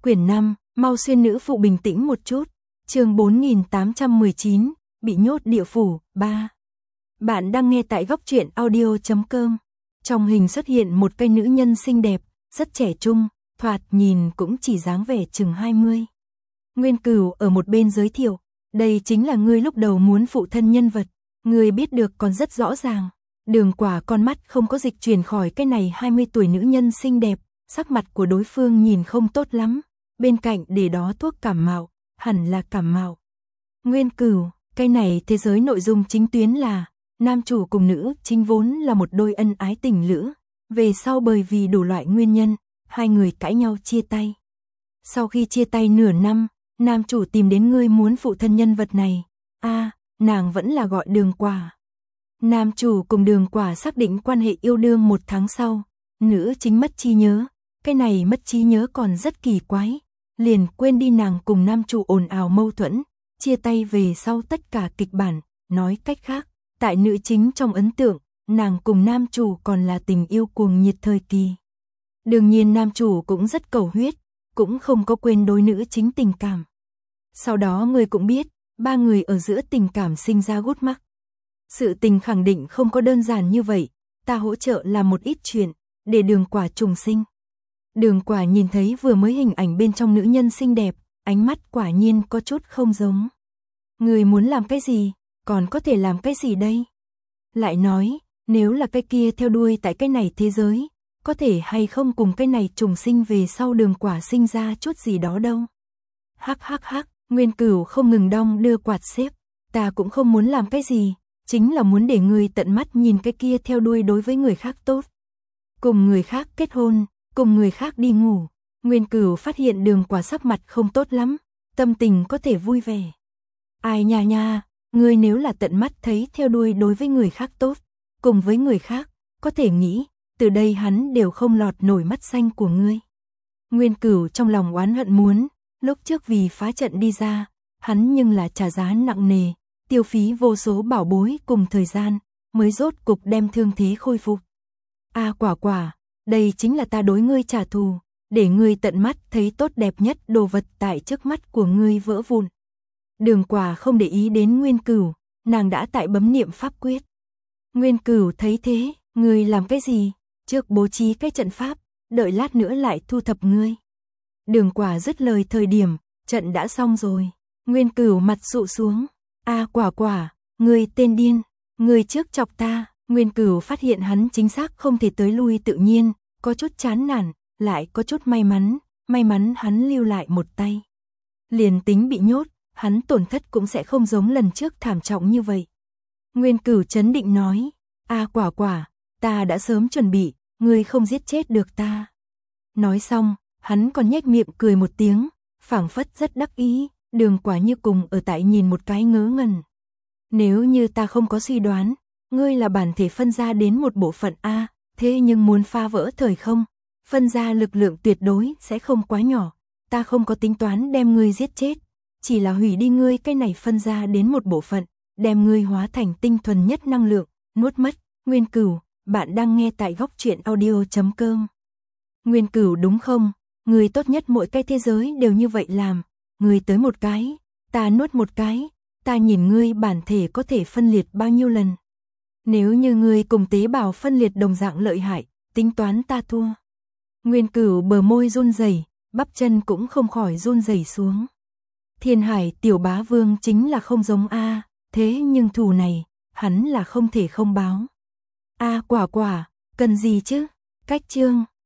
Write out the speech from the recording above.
Quyển 5, mau xuyên nữ phụ bình tĩnh một chút. Chương 4819, bị nhốt địa phủ, 3. Bạn đang nghe tại góc truyện audio.com. Trong hình xuất hiện một cây nữ nhân xinh đẹp, rất trẻ trung, thoạt nhìn cũng chỉ dáng vẻ chừng 20. Nguyên Cửu ở một bên giới thiệu, đây chính là ngươi lúc đầu muốn phụ thân nhân vật, ngươi biết được còn rất rõ ràng. Đường Quả con mắt không có dịch chuyển khỏi cái này 20 tuổi nữ nhân xinh đẹp, sắc mặt của đối phương nhìn không tốt lắm, bên cạnh để đó thuốc cảm mạo, hẳn là cảm mạo. Nguyên Cửu, cái này thế giới nội dung chính tuyến là nam chủ cùng nữ chính vốn là một đôi ân ái tình lữ, về sau bởi vì đủ loại nguyên nhân, hai người cãi nhau chia tay. Sau khi chia tay nửa năm, nam chủ tìm đến ngươi muốn phụ thân nhân vật này. Nàng vẫn là gọi Đường Quả. Nam chủ cùng Đường Quả xác định quan hệ yêu đương 1 tháng sau, nữ chính mất trí nhớ, cái này mất trí nhớ còn rất kỳ quái, liền quên đi nàng cùng nam chủ ồn ào mâu thuẫn, chia tay về sau tất cả kịch bản, nói cách khác, tại nữ chính trong ấn tượng, nàng cùng nam chủ còn là tình yêu cuồng nhiệt thời kỳ. Đương nhiên nam chủ cũng rất cầu huyết, cũng không có quên đối nữ chính tình cảm. Sau đó người cũng biết, ba người ở giữa tình cảm sinh ra gút mắc. Sự tình khẳng định không có đơn giản như vậy, ta hỗ trợ làm một ít chuyện, để Đường Quả trùng sinh. Đường Quả nhìn thấy vừa mới hình ảnh bên trong nữ nhân xinh đẹp, ánh mắt quả nhiên có chút không giống. Người muốn làm cái gì, còn có thể làm cái gì đây? Lại nói, nếu là cái kia theo đuôi tại cái này thế giới, có thể hay không cùng cái này trùng sinh về sau Đường Quả sinh ra chút gì đó đâu. Hắc, Nguyên Cửu không ngừng đong đưa quạt xếp, ta cũng không muốn làm cái gì, chính là muốn để người tận mắt nhìn cái kia theo đuôi đối với người khác tốt. Cùng người khác kết hôn, cùng người khác đi ngủ. Nguyên Cửu phát hiện Đường Quả sắc mặt không tốt lắm, tâm tình có thể vui vẻ. Ai nha, ngươi nếu là tận mắt thấy theo đuôi đối với người khác tốt, cùng với người khác, có thể nghĩ, từ đây hắn đều không lọt nổi mắt xanh của ngươi. Nguyên Cửu trong lòng oán hận muốn, lúc trước vì phá trận đi ra, hắn nhưng là trả giá nặng nề, tiêu phí vô số bảo bối cùng thời gian, mới rốt cục đem thương thế khôi phục. Quả, đây chính là ta đối ngươi trả thù, để ngươi tận mắt thấy tốt đẹp nhất đồ vật tại trước mắt của ngươi vỡ vụn. Đường Quả không để ý đến Nguyên Cửu, nàng đã tại bấm niệm pháp quyết. Nguyên Cửu thấy thế, ngươi làm cái gì? Trước bố trí cái trận pháp, đợi lát nữa lại thu thập ngươi. Đường Quả dứt lời thời điểm, trận đã xong rồi. Nguyên Cửu mặt sụ xuống. Quả, ngươi tên điên, ngươi trước chọc ta. Nguyên Cửu phát hiện hắn chính xác không thể tới lui tự nhiên, có chút chán nản, lại có chút may mắn hắn lưu lại một tay. Liền tính bị nhốt, hắn tổn thất cũng sẽ không giống lần trước thảm trọng như vậy. Nguyên Cửu trấn định nói, Quả, ta đã sớm chuẩn bị, ngươi không giết chết được ta. Nói xong, hắn còn nhếch miệng cười một tiếng, phảng phất rất đắc ý. Đường Quả như cùng ở tại nhìn một cái ngớ ngẩn. Nếu như ta không có suy đoán, ngươi là bản thể phân ra đến một bộ phận thế nhưng muốn phá vỡ thời không, phân ra lực lượng tuyệt đối sẽ không quá nhỏ, ta không có tính toán đem ngươi giết chết, chỉ là hủy đi ngươi cái này phân ra đến một bộ phận, đem ngươi hóa thành tinh thuần nhất năng lượng, nuốt mất. Nguyên Cửu, bạn đang nghe tại góc truyện audio.com. Nguyên Cửu đúng không? Ngươi tốt nhất mỗi cái thế giới đều như vậy làm. Ngươi tới một cái, ta nuốt một cái, ta nhìn ngươi bản thể có thể phân liệt bao nhiêu lần. Nếu như ngươi cùng tế bào phân liệt đồng dạng lợi hại, tính toán ta thua. Nguyên Cửu bờ môi run rẩy, bắp chân cũng không khỏi run rẩy xuống. Thiên Hải tiểu bá vương chính là không giống thế nhưng thù này, hắn là không thể không báo. Quả, cần gì chứ? Cách chương.